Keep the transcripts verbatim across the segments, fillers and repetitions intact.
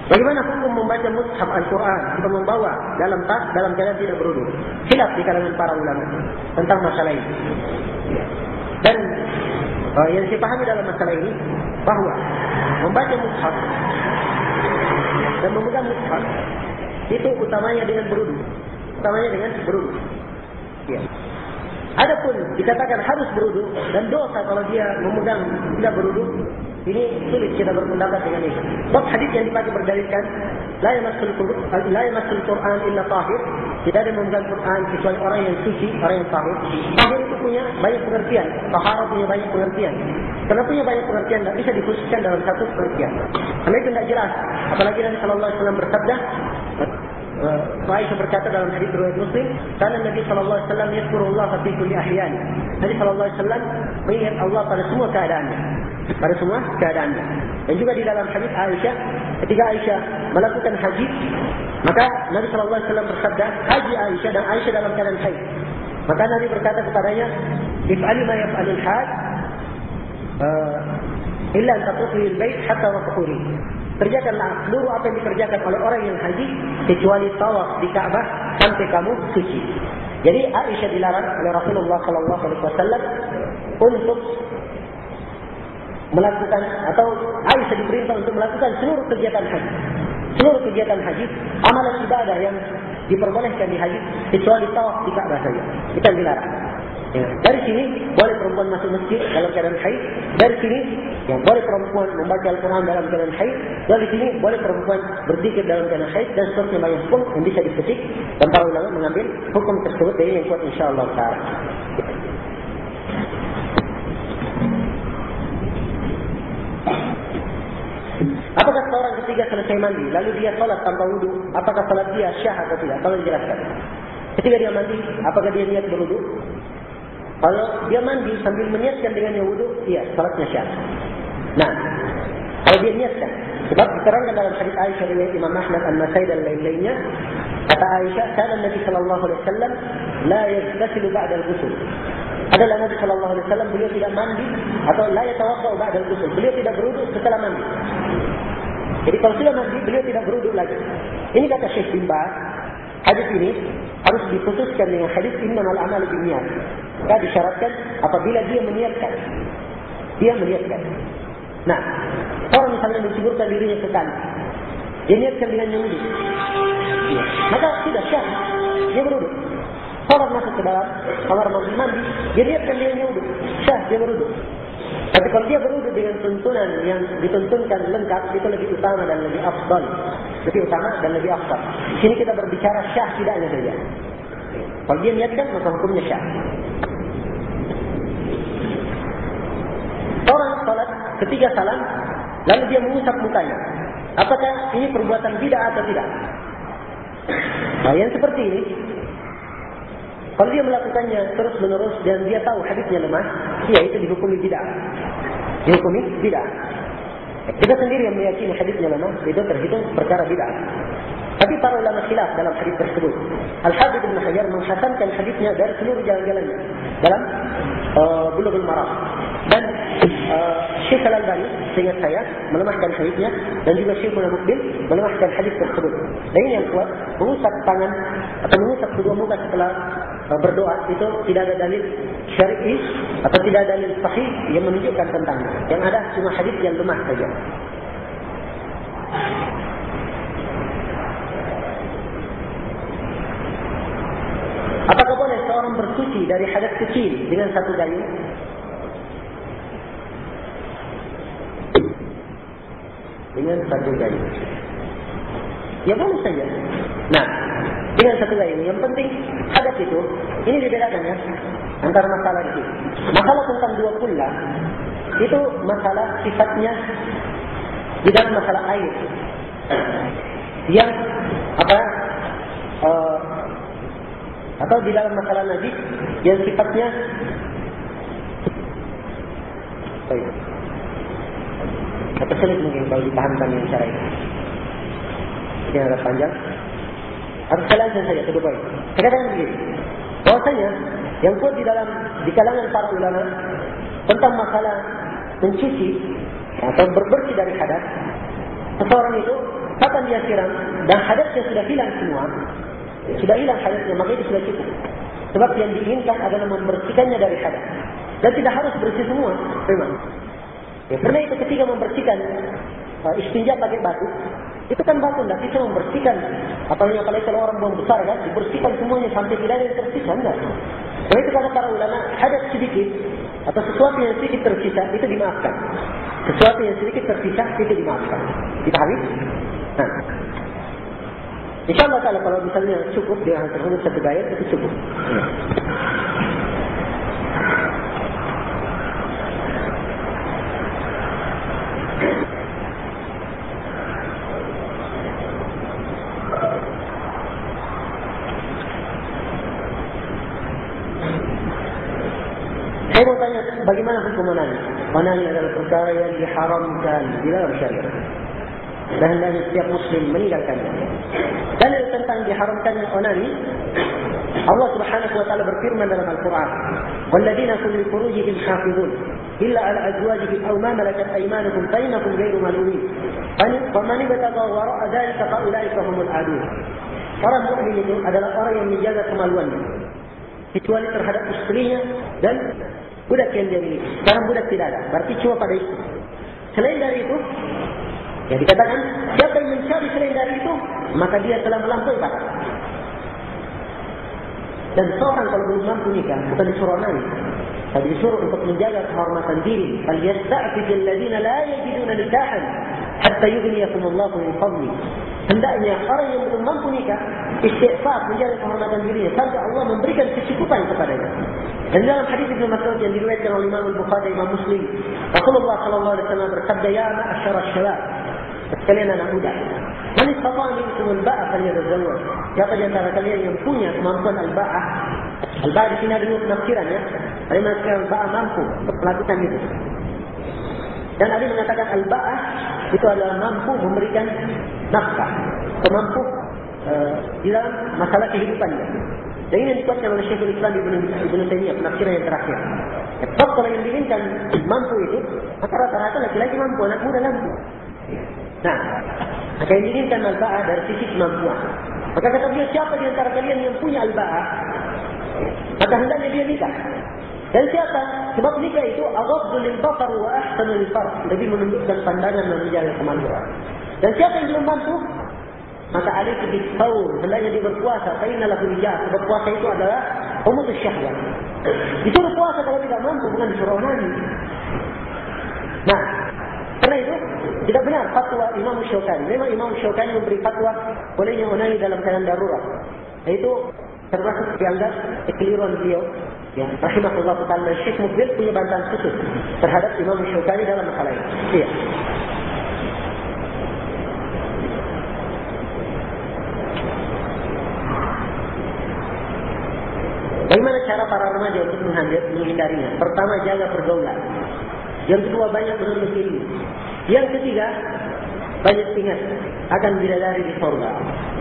Bagaimana hukum membaca mushaf Al-Quran atau membawa dalam tas dalam keadaan tidak berwudu? Khilaf di kalangan para ulama tentang masalah ini. Dan uh, yang saya pahami dalam masalah ini bahawa membaca mushaf dan memegang mushaf itu utamanya dengan berwudu, utamanya dengan berwudu. Ya. Adapun dikatakan harus berwudu dan dosa kalau dia memegang tidak berwudu, ini sulit kita berpendapat dengan ini. Sebab hadis yang dipakai berdalilkan la yamassul la yamassul Quran illa tahir, tidak ada memegang Quran kecuali orang yang suci, orang yang tahir. Tahir itu punya banyak pengertian, tahara punya banyak pengertian. Karena punya banyak pengertian, tidak bisa dikhususkan dalam satu pengertian. Karena itu tidak jelas. Apalagi Nabi sallallahu alaihi wasallam bersabda, Aisyah berkata dalam hadis riwayat Muslim, karena Nabi sallallahu alaihi wasallam yazkurullah fi kulli ahyan. Nabi sallallahu alaihi wasallam mengingat Allah pada semua keadaannya, pada semua keadaannya. Dan juga di dalam hadis Aisyah, ketika Aisyah melakukan haji, maka Nabi sallallahu alaihi wasallam bersabda, haji Aisyah dan Aisyah dalam keadaan haid. Maka Nabi berkata kepadanya, if'ali ma yaf'alul hajj illa an tatufi al-bait hatta waqturi. Kerjakanlah seluruh apa yang dikerjakan oleh orang yang haji kecuali tawaf di Ka'bah sampai kamu suci. Jadi Aisyah dilarang oleh Rasulullah sallallahu alaihi wasallam untuk melakukan, atau Aisyah diperintah untuk melakukan seluruh kegiatan haji. Seluruh kegiatan haji, amalan ibadah yang diperbolehkan di haji kecuali tawaf di Ka'bah saja. Kita dilarang. Ya. Dari sini boleh perempuan masuk masjid dalam keadaan haid. Dari sini ya, boleh perempuan membaca Al-Quran dalam keadaan haid. Dari sini boleh perempuan berzikir dalam keadaan haid, dan seterusnya banyak hukum yang bisa dipetik. Dan para ulama mengambil hukum tersebut dari yang kuat insyaAllah ta'ala. Apakah seorang ketika selesai mandi lalu dia salat tanpa wudu, apakah salat dia syah atau tidak? Tolong jelaskan. Ketika dia mandi, apakah dia niat berwudu? Kalau dia mandi sambil meniatkan dengannya wudu, iya, salatnya syah. Nah, kalau dia niatkan, sebab diterangkan dalam hadis Aisyah riwayat Imam Ahmad An-Nasai dan lain-lainnya, kata Aisyah, kana Nabi sallallahu alaihi wasallam la yaghtasilu ba'da al-ghusl. Adalah Nabi sallallahu alaihi wasallam beliau tidak mandi atau la yatawaddau ba'da al-ghusl. Beliau tidak berwudu setelah mandi. Jadi kalau sudah mandi, beliau tidak berwudu lagi. Ini kata Syekh bin Baz, hadis ini harus diputuskan dengan hadis innamal a'malu binniyat. Maka disyaratkan apabila dia meniatkan. Dia meniatkan. Nah, orang misalnya mencuburkan dirinya ke kanan, dia niatkan dengan wudu. Ya. Maka tidak syah, dia berwudu. Orang masuk ke dalam kamar mandi, mandi, dia niatkan dengan wudu. Syah, dia berwudu. Tapi kalau dia berwudu dengan tuntunan yang dituntunkan lengkap, itu lebih utama dan lebih afdal. Lebih utama dan lebih afdal. Di sini kita berbicara syah tidaknya saja. Kalau dia niatkan, maka hukumnya syah. Orang salat ketika salam, lalu dia mengusap mukanya. Apakah ini perbuatan bid'ah atau tidak? Nah, yang seperti ini, kalau dia melakukannya terus menerus dan dia tahu hadisnya lemah, ya itu dihukumi bid'ah. Dihukumi bid'ah. Kita sendiri yang meyakini hadisnya lemah, itu terhitung perkara bid'ah. Tapi para ulama khilaf dalam hadis tersebut. Al-Hafidz Ibnu Hajar menghasankan hadisnya dari seluruh jalan-jalannya dalam uh, Bulughul Maram. Dan uh, Syekh Al-Albani, seingat saya, melemahkan hadisnya, dan juga Syekh Al-Muqbil melemahkan hadis tersebut. Dan ini yang kuat, mengusap tangan atau mengusap kedua muka setelah uh, berdoa, itu tidak ada dalil syar'i atau tidak ada dalil sahih yang menunjukkan tentangnya. Yang ada cuma hadis yang lemah saja. Apakah boleh seorang bersuci dari hadas kecil dengan satu gayung? Dengan satu gayung. Ya boleh saja. Nah, dengan satu gayung. Yang penting hadas itu, ini dibedakan ya, antara masalah itu. Masalah tentang dua kullah, itu masalah sifatnya di dalam masalah air. Yang apa? Uh, atau di dalam masalah najis yang sifatnya baik. Atau sulit mungkin kalau dipahamkan yang cara ini. Ini agak panjang. Atau sekalian saja kedua baik. Saya katakan begini, bahwasanya yang kuat di dalam di kalangan para ulama tentang masalah mencuci atau berbersih dari hadas, seseorang itu kapan dia siram dan hadatnya sudah hilang semua, sudah hilang hadatnya, maka itu sudah cukup. Sebab yang diinginkan adalah membersihkannya dari hadat. Dan tidak harus bersih semua, memang. Ya, karena itu ketika membersihkan uh, istinja pakai batu, itu kan batu tidak bisa membersihkan. Apalagi apalagi kalau orang buang besar kan, dibersihkan semuanya sampai tidak ada yang tersisa, enggak. Karena itu kata para ulama, hadat sedikit atau sesuatu yang sedikit tersisa itu dimaafkan. Sesuatu yang sedikit tersisa itu dimaafkan. Dipahami? Nah, InsyaAllah kalau kalau misalnya cukup dengan hal tersebut satu gaya itu cukup. Saya mau tanya, bagaimana hukum onani? Onani adalah perkara yang diharamkan di dalam syariat. Dan hendaknya setiap muslim meninggalkannya. Dalil tentang diharamkannya onani, Allah Subhanahu wa taala berfirman dalam Al-Qur'an, "Walladzina hum li furujihim hafizun illa 'ala azwajihim aw ma malakat aymanuhum fa innakum ghairu malumin. Faman ibtagha wara'a dzalika fa ulaika humul 'adun." Orang mukmin itu adalah orang yang menjaga kemaluannya, kecuali terhadap istrinya dan budak yang dia miliki. Sekarang budak tidak ada, berarti cuma pada istri. Selain dari itu, ya dikatakan siapa yang mencari selain dari itu, maka dia telah melampaui batas. Dan seorang kalau belum mampu nikah, bukan disuruh onani, tapi disuruh untuk menjaga kehormatan diri. Falyasta'fifil ladzina la yajiduna nikahan hatta yughniyahumullahu min fadli. Hendaknya orang yang belum mampu nikah istighfar, menjaga kehormatan dirinya sampai Allah memberikan kecukupan kepadanya. Dan dalam hadis Ibnu Mas'ud yang diriwayatkan oleh Imam Al-Bukhari dan Imam Muslim, Rasulullah sallallahu alaihi wasallam bersabda, "Ya ma'asyara syabab, sekalian anak muda, man istata'a minkum al-ba'a falyatazawwaj." Siapa di antara kalian yang punya kemampuan al-ba'ah? Al-ba'ah di sini ada dua penafsiran ya. Ada yang mengatakan al-ba'ah mampu untuk melakukan itu. Dan ada yang mengatakan al-ba'ah itu adalah mampu memberikan nafkah, mampu uh, di dalam masalah kehidupannya. Dan ini yang dikuatkan oleh Syekhul Islam Ibnu Taimiyah, penafsiran yang terakhir. Sebab kalau yang diinginkan mampu itu, maka rata-rata laki-laki mampu, anak muda mampu. Nah, maka yang diinginkan al-ba'ah dari sisi kemampuan. Maka kata beliau, siapa di antara kalian yang punya al-ba'ah, maka hendaknya dia nikah. Dan siapa? Sebab nikah itu aghaddu lil basar wa ahsanu lil farj, lebih menundukkan pandangan dan menjaga kemaluan. Dan siapa yang belum mampu, maka alaihi bis-shaum, hendaknya dia berpuasa. Fa inna lahu wijah, sebab puasa itu adalah umutus syahwat. Disuruh puasa kalau tidak mampu, bukan disuruh onani. Nah, karena itu tidak benar fatwa Imam Syaukani. Memang Imam Syaukani memberi fatwa bolehnya onani dalam keadaan darurat. Itu termasuk dianggap kekeliruan beliau. Ya, rahimahullah ta'ala. Syekh Mukbil punya bantahan khusus terhadap Imam Syaukani dalam masalah ini. Iya. Bagaimana cara para remaja untuk menghindarinya? Pertama, jaga pergaulan. Yang kedua, banyak menuntut ilmu. Yang ketiga, banyak ingat akan bidadari di surga.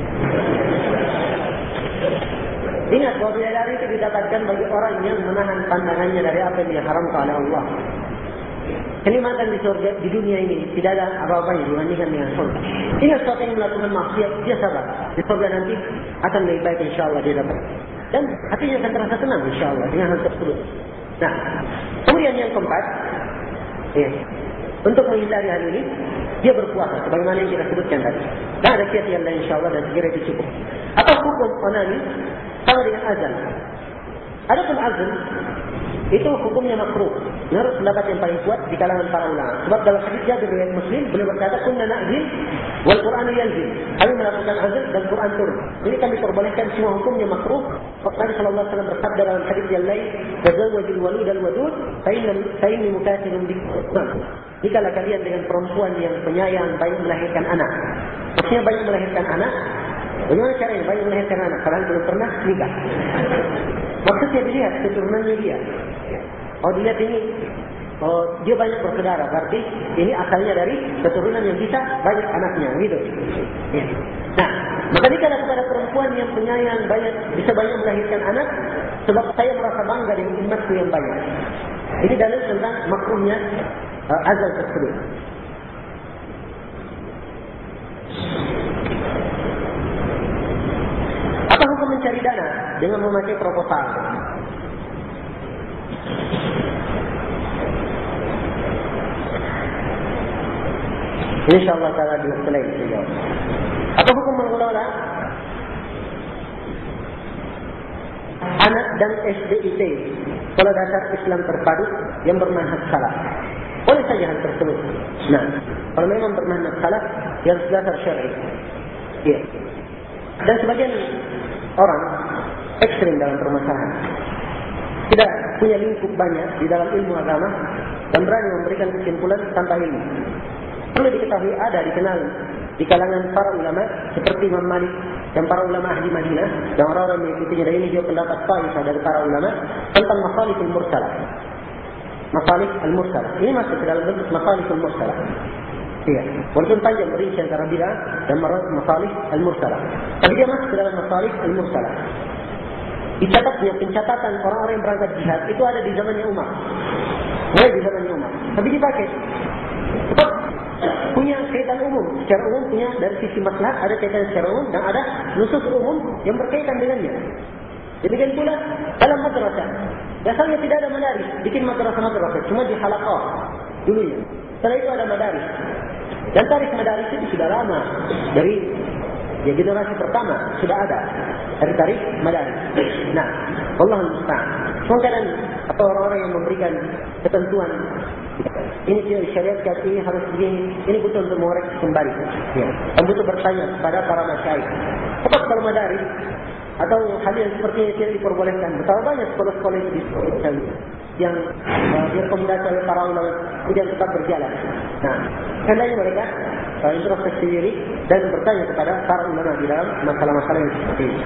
Ingat bahwa bidadari itu didapatkan bagi orang yang menahan pandangannya dari apa yang diharamkan oleh Allah. Kenikmatan di surga di dunia ini tidak ada apa-apanya dibandingkan dengan surga. Ingat seorang yang melakukan maksiat, dia sabar. Di surga nanti akan lebih baik insyaAllah dia dapat. Dan hatinya akan terasa tenang insyaAllah dengan hal tersebut. Nah, kemudian yang keempat, ya, untuk menghindari hal ini, dia berpuasa sebagaimana yang kita sebutkan tadi. Dan ada kiat yang lain insyaAllah dan segera itu cukup. Apa hukum onani? Sama dengan azan. Adapun azan itu hukumnya makruh. Menurut pendapat yang paling kuat di kalangan para ulama. Sebab dalam hadis Jabir riwayat Muslim beliau berkata, "Kunna na'zin wal Qur'anu yanzil." Kami melakukan azan dan Quran turun. Ini kan diperbolehkan, semua hukumnya makruh. Nabi sallallahu alaihi wasallam bersabda dalam hadis yang lain, "Tazawwajul walud al wadud fa inna fa inni mukathirun bikum." Jikalau kalian dengan perempuan yang penyayang, banyak melahirkan anak. Maksudnya banyak melahirkan anak. Bagaimana caranya banyak melahirkan anak? Kalian belum pernah nikah. Maksudnya dilihat keturunannya dia. Oh, dilihat ini, oh, dia banyak bersaudara. Berarti ini asalnya dari keturunan yang bisa banyak anaknya, gitu. Ya. Nah, maka jika kepada perempuan yang penyayang, banyak bisa banyak melahirkan anak, sebab saya merasa bangga dengan umatku yang banyak. Ini dalil tentang makruhnya uh, azan tersebut. dengan memakai proposal. InsyaAllah ta'ala di waktu lain. Apa hukum mengelola anak dan S D I T, Sekolah Dasar Islam Terpadu, yang bermanhaj salaf? Boleh saja hal tersebut. Nah, kalau memang bermanhaj salaf yang dasar syar'i. Ya. Dan sebagian orang ekstrim dalam permasalahan, tidak punya lingkup banyak di dalam ilmu agama dan berani memberikan kesimpulan tanpa ilmu. Perlu diketahui, ada dikenal di kalangan para ulama seperti Imam Malik dan para ulama ahli Madinah dan orang-orang mengikutinya, dan ini juga pendapat Taifah dari para ulama tentang masalihul mursalah. Masalih al-mursalah ini masuk ke dalam bentuk masalihul mursalah. Iya, walaupun panjang berinci antara bid'ah dan masalih al-mursalah, tapi dia masuk ke dalam masalih al-mursalah. Dicatatnya pencatatan orang-orang yang berangkat jihad itu ada di zamannya Umar, mulai di zamannya Umar, tapi dipakai sebab punya kaitan umum. Secara umum punya dari sisi maslahat ada kaitan secara umum dan ada nusus umum yang berkaitan dengannya. Demikian pula dalam madrasah, biasanya tidak ada madaris, bikin madrasah-madrasah cuma di halaqah dulunya. Setelah itu ada madaris, dan tarikh madaris itu sudah lama, dari ya generasi pertama sudah ada dari tarikh madaris. Nah, Allahul musta'an. Kadang atau orang-orang yang memberikan ketentuan, ini syariat kata ini harus begini, ini butuh untuk mengoreksi kembali. Ya. Dan butuh bertanya kepada para masyayikh. Sebab kalau madaris atau hal yang seperti ini tidak diperbolehkan. Betapa banyak sekolah-sekolah itu di Islam yang uh, direkomendasi oleh para ulama kemudian tetap berjalan. Nah, hendaknya mereka uh, introspeksi diri dan bertanya kepada para ulama di dalam masalah-masalah yang seperti ini.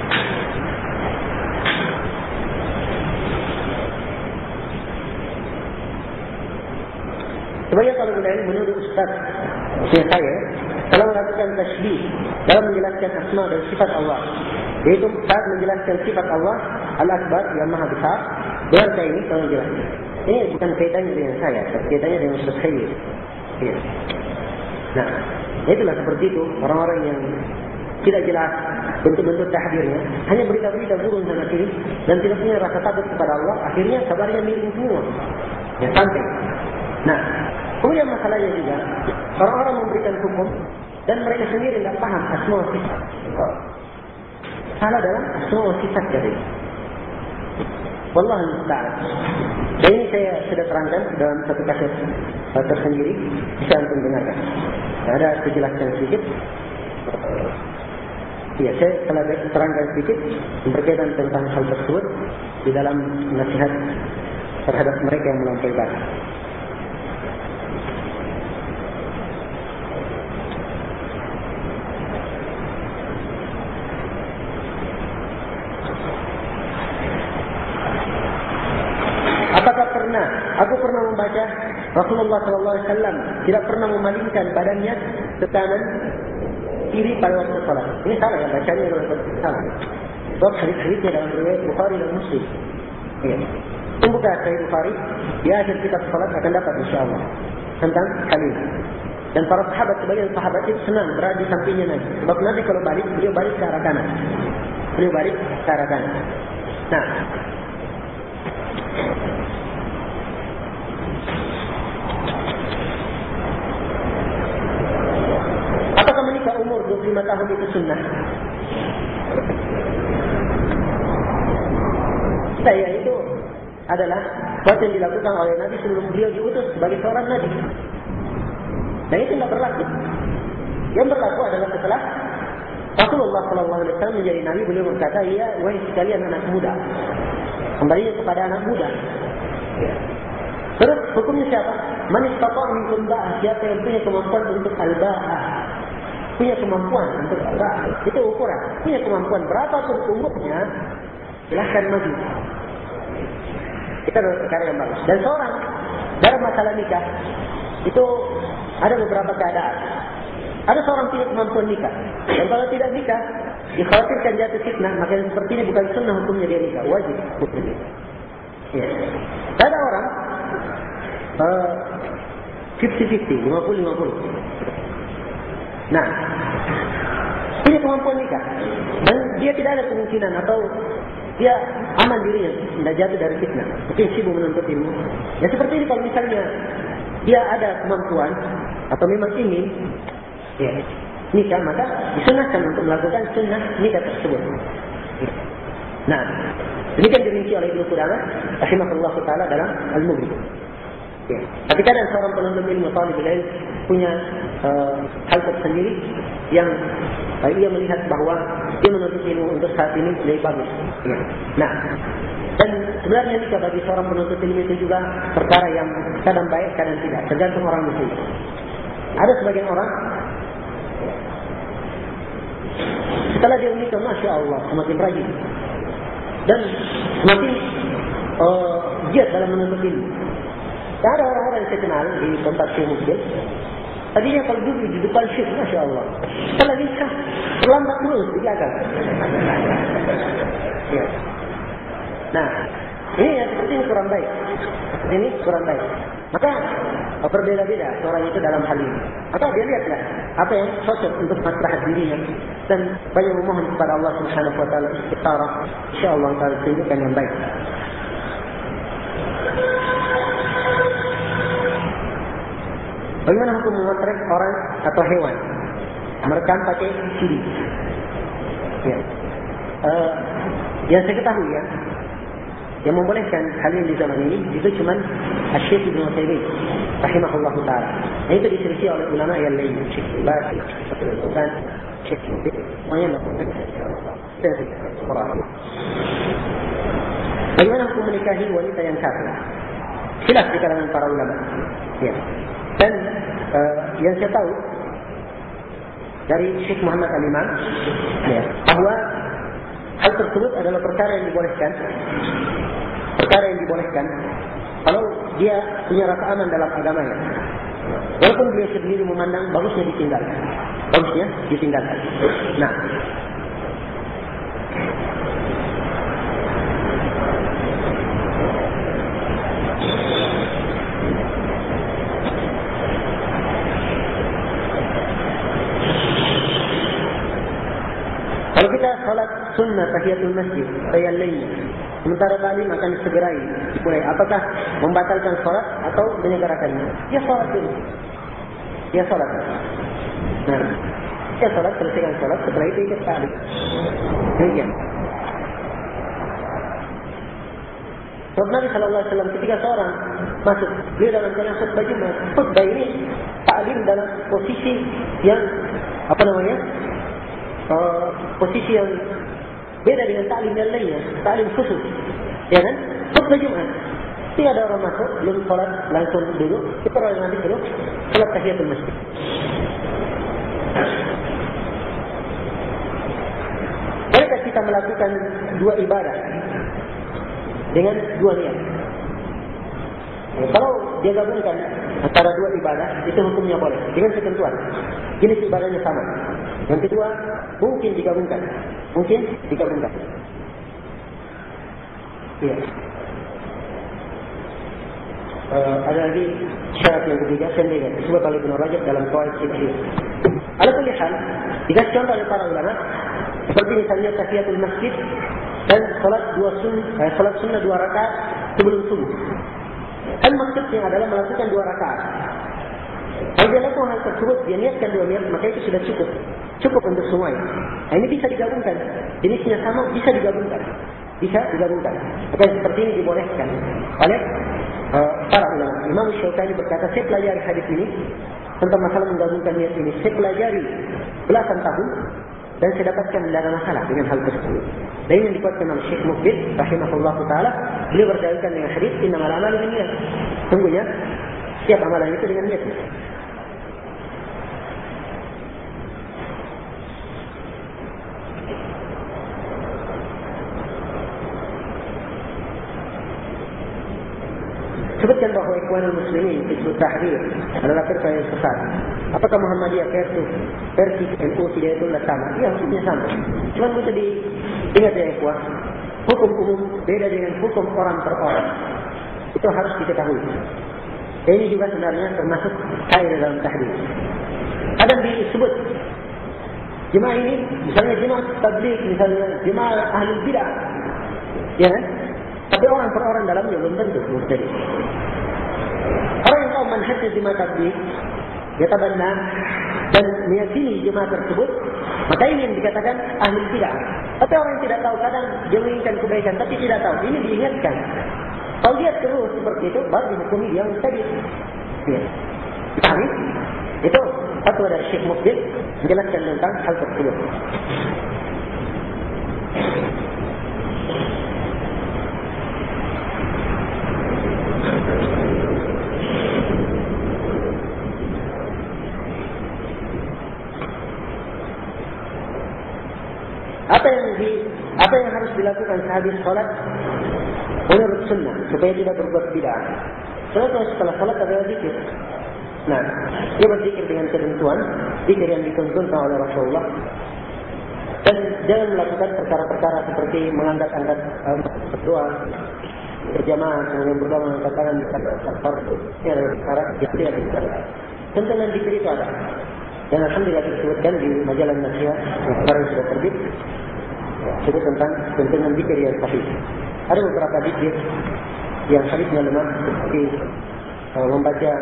Sebenarnya kalau ilmu menurut Ustaz saya, kalau melakukan tasybih dalam menjelaskan asma dan sifat Allah, yaitu saat menjelaskan sifat Allah Al-Akbar yang Maha Besar, benarkah ini kalau menjelaskan? Ini bukan kaitannya dengan saya, kaitannya dengan Ustaz saya. Ya. Nah, itulah seperti itu orang-orang yang tidak jelas bentuk-bentuk tahdirnya, hanya berita-berita burung sana sini dan tidak punya rasa takut kepada Allah, akhirnya kabarnya miring semua. Ya, sampai. Nah, kemudian masalahnya juga orang-orang memberikan hukum dan mereka sendiri tidak paham asma wa sifat. Salah dalam asma wa sifat jadi. Wallahu musta'an. Dan ini saya sudah terangkan dalam satu kasus tersendiri, bisa antum dengarkan. Ada kejelasan sedikit. Ya, saya telah terangkan sedikit berkaitan tentang hal tersebut di dalam nasihat terhadap mereka yang melampaui batas. Aku pernah membaca Rasulullah sallallahu alaihi wasallam tidak pernah memalingkan badannya ke kanan kiri pada waktu salat. Ini salah ya, bacanya salah. Sebab hadis-hadisnya dalam riwayat Bukhari dan Muslim. Ya. Membuka Sahih Bukhari, di akhir kitab salat akan dapat insyaallah tentang hal ini. Dan para sahabat, sebagian sahabat itu senang berada di sampingnya Nabi. Sebab Nabi kalau balik, beliau balik ke arah kanan. Beliau balik ke arah kanan. Nah, apakah menikah umur dua puluh lima tahun itu sunnah? Saya itu adalah sesuatu yang dilakukan oleh Nabi sebelum beliau diutus sebagai seorang Nabi. Dan itu tidak berlaku. Yang berlaku adalah setelah Rasulullah sallallahu alaihi wasallam menjadi Nabi, beliau berkata, "Ya, wahai sekalian anak muda, kembalinya kepada anak muda." Terus hukumnya siapa? Man istata'a minkum ba'ah, siapa yang punya kemampuan untuk al-ba'ah, punya kemampuan untuk al-ba'ah, itu ukuran. Punya kemampuan berapapun umurnya, silahkan maju. Kita adalah perkara yang bagus. Dan seorang dalam masalah nikah itu ada beberapa keadaan. Ada seorang punya kemampuan nikah, dan kalau tidak nikah dikhawatirkan jatuh fitnah, maka yang seperti ini bukan sunnah hukumnya dia nikah, wajib hukumnya. Ya. Ada orang fifty fifty, lima puluh lima puluh. Nah, punya kemampuan nikah dan dia tidak ada kemungkinan atau dia aman dirinya, tidak jatuh dari fitnah. Mungkin sibuk menuntut ilmu. Ya seperti ini kalau misalnya dia ada kemampuan atau memang ingin ya, nikah, maka disunahkan untuk melakukan sunnah nikah tersebut. Nah, demikian dirinci oleh Ibnu Qudamah rahimahullah taala dalam Al-Mughni. Ya. Tapi kadang seorang penuntut ilmu talibul ilm punya uh, hal tersendiri yang uh, ia melihat bahawa dia menuntut ilmu untuk saat ini lebih bagus. Ya. Nah, dan sebenarnya nikah bagi seorang penuntut ilmu itu juga perkara yang kadang baik, kadang tidak, tergantung orang muslim. Ada sebagian orang setelah dia menikah, masya Allah, semakin rajin dan semakin uh, giat dalam menuntut ilmu. Ada orang-orang yang saya kenal di tempat saya mungkin, tadinya kalau duduk di depan syekh, masya Allah, setelah nikah terlambat terus di belakang. Ya. Nah, ini yang seperti ini kurang baik. Ini kurang baik. Maka berbeda-beda seorang itu dalam hal ini. Maka dia lihatlah apa yang cocok untuk maslahat dirinya dan banyak memohon kepada Allah Subhanahu wa taala istiqamah. Insyaallah taala tunjukkan yang baik. Bagaimana hukum memotret orang atau hewan? Merekam pakai C D. Ya. Uh, yang saya ketahui ya, yang membolehkan hal ini di zaman ini itu cuma Syekh Ibnu Utsaimin rahimahullah taala. Nah, itu diselisih oleh ulama yang lain, Syekh Baz dan Syekh Muhammad Quran. Bagaimana hukum menikahi wanita yang kafir? Khilaf di kalangan para ulama. Ya. Dan uh, yang saya tahu dari Syekh Muhammad Al-Imam ya, bahwa hal tersebut adalah perkara yang dibolehkan. Perkara yang dibolehkan kalau dia punya rasa aman dalam agamanya. Walaupun dia sendiri memandang bagusnya ditinggalkan. Bagusnya ditinggalkan. Nah, kalau kita salat sunnah tahiyatul masjid, tahiyat lainnya, sementara taklim akan disegerai, dimulai. Apakah membatalkan salat atau menyegerakannya? Dia salat dulu. Dia salat. Nah, dia salat, selesaikan salat, setelah itu ikut taklim. Demikian. Sebab Nabi Sallallahu Alaihi Wasallam ketika seorang masuk, beliau dalam keadaan khutbah Jumat. Khutbah ini taklim dalam posisi yang apa namanya? Uh, posisi yang beda dengan taklim yang lainnya, taklim khusus, ya kan? Khutbah Jumat, tidak ada orang masuk, belum sholat langsung dulu, kita orang nanti dulu sholat tahiyatul masjid. Bolehkah kita melakukan dua ibadah dengan dua niat? Ya, kalau dia gabungkan antara dua ibadah, itu hukumnya boleh dengan ketentuan jenis ibadahnya sama. Yang kedua, mungkin digabungkan. Mungkin digabungkan. Iya. Uh, ada lagi syarat yang ketiga, sendirian. Disebut oleh Ibnu Rajab dalam Qawaid Fiqhiyah. Ala kulli hal, dikasih contoh oleh para ulama, seperti misalnya tahiyatul masjid dan salat dua sunnah, eh, salat sunnah dua rakaat sebelum subuh. Dan maksudnya adalah melakukan dua rakaat. Kalau dia lakukan hal tersebut, dia niatkan dua niat, maka itu sudah cukup. Cukup untuk semuanya. Nah, ini bisa digabungkan. Jenisnya sama, bisa digabungkan. Bisa digabungkan. Maka seperti ini dibolehkan oleh uh, para ulama. Imam Syaukani berkata, saya pelajari hadis ini tentang masalah menggabungkan niat ini. Saya pelajari belasan tahun dan saya dapatkan tidak ada masalah dengan hal tersebut. Dan ini yang dikuatkan oleh Syekh Muqbil rahimahullah ta'ala. Beliau berdalilkan dengan hadis innamal a'malu binniyat. Sungguhnya setiap amalan itu dengan niat. Sebutkan bahawa Ikhwanul Muslimin Hizbut Tahrir adalah firqah yang sesat. Apakah Muhammadiyah versi versi N U tidak itu sama? Ya, hukumnya sama. Cuma bisa diingat ya Ikhwan, hukum umum beda dengan hukum orang per orang. Itu harus diketahui. Dan ini juga sebenarnya termasuk cair dalam tahrir. Ada disebut jemaah ini, misalnya jemaah tabligh, misalnya jemaah ahli bidah. Ya kan? Tapi orang per orang dalamnya belum tentu mubtadi. Orang yang tahu manhajnya jemaah tabligh, dia tabanna dan meyakini jemaah tersebut, maka ini yang dikatakan ahli bid'ah. Tapi orang yang tidak tahu, kadang dia menginginkan kebaikan tapi tidak tahu, ini diingatkan. Kalau dia terus seperti itu, baru dihukumi dia mubtadi. Ya. Pahami? Itu fatwa dari Syekh Mukbil menjelaskan tentang hal tersebut. Apa yang di, apa yang harus dilakukan sehabis salat menurut sunnah supaya tidak berbuat bid'ah? Setelah setelah salat ada zikir. Nah, dia berzikir dengan ketentuan zikir yang dituntunkan oleh Rasulullah, dan jangan melakukan perkara-perkara seperti mengangkat-angkat um, berdoa berjamaah, kemudian berdoa mengangkat tangan di atas ini adalah perkara yang tidak dibenarkan. Tuntunan zikir itu ada, dan alhamdulillah disebutkan di majalah Nasihat yang sekarang sudah terbit, sebut tentang tuntunan zikir yang sahih. Ada beberapa zikir yang hadisnya lemah, seperti uh, membaca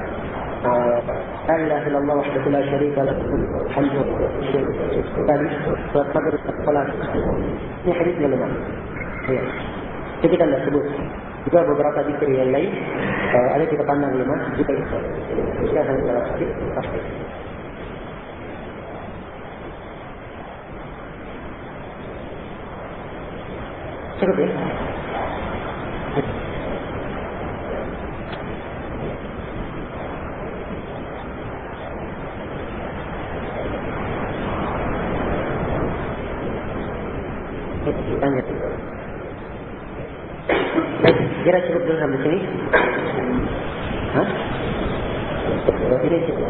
La ilaha illallah wahdahu la syarika lahu alhamdulillah tadi surat maghrib salat. Ini hadisnya lemah. Ya. Jadi kita tidak sebut. Juga beberapa zikir yang lain uh, ada kita pandang lemah juga itu. Kita hanya dalam hadis pasti. Cukup ya. Tanya. Baik, kira cukup dulu sampai sini. Hah? Ini cukup.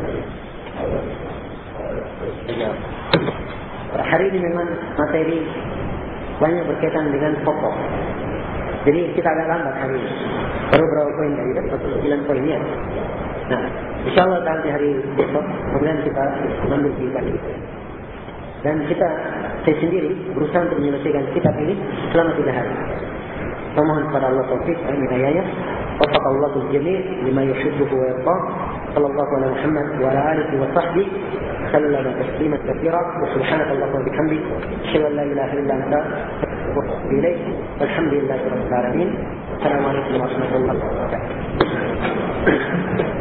Hari ini memang materi banyak berkaitan dengan pokok. Jadi kita agak lambat hari ini. Baru berapa poin tadi kan? sembilan poinnya. Nah, insyaallah nanti hari besok kemudian kita mengambil kitab ini. Dan kita, saya sendiri berusaha untuk menyelesaikan kitab ini selama tiga hari. Memohon kepada Allah taufik dan hidayahnya. Wafaqallahu al-jami' lima yuhibbu wa yarda. Sallallahu alaihi Muhammad wa ala alihi wa sahbihi sallallahu tasliman katsira. Wa subhanakallahumma wa bihamdik, asyhadu an la ilaha illa anta, astaghfiruka wa atubu ilaik. Walhamdulillahi rabbil alamin. Assalamualaikum warahmatullahi wabarakatuh.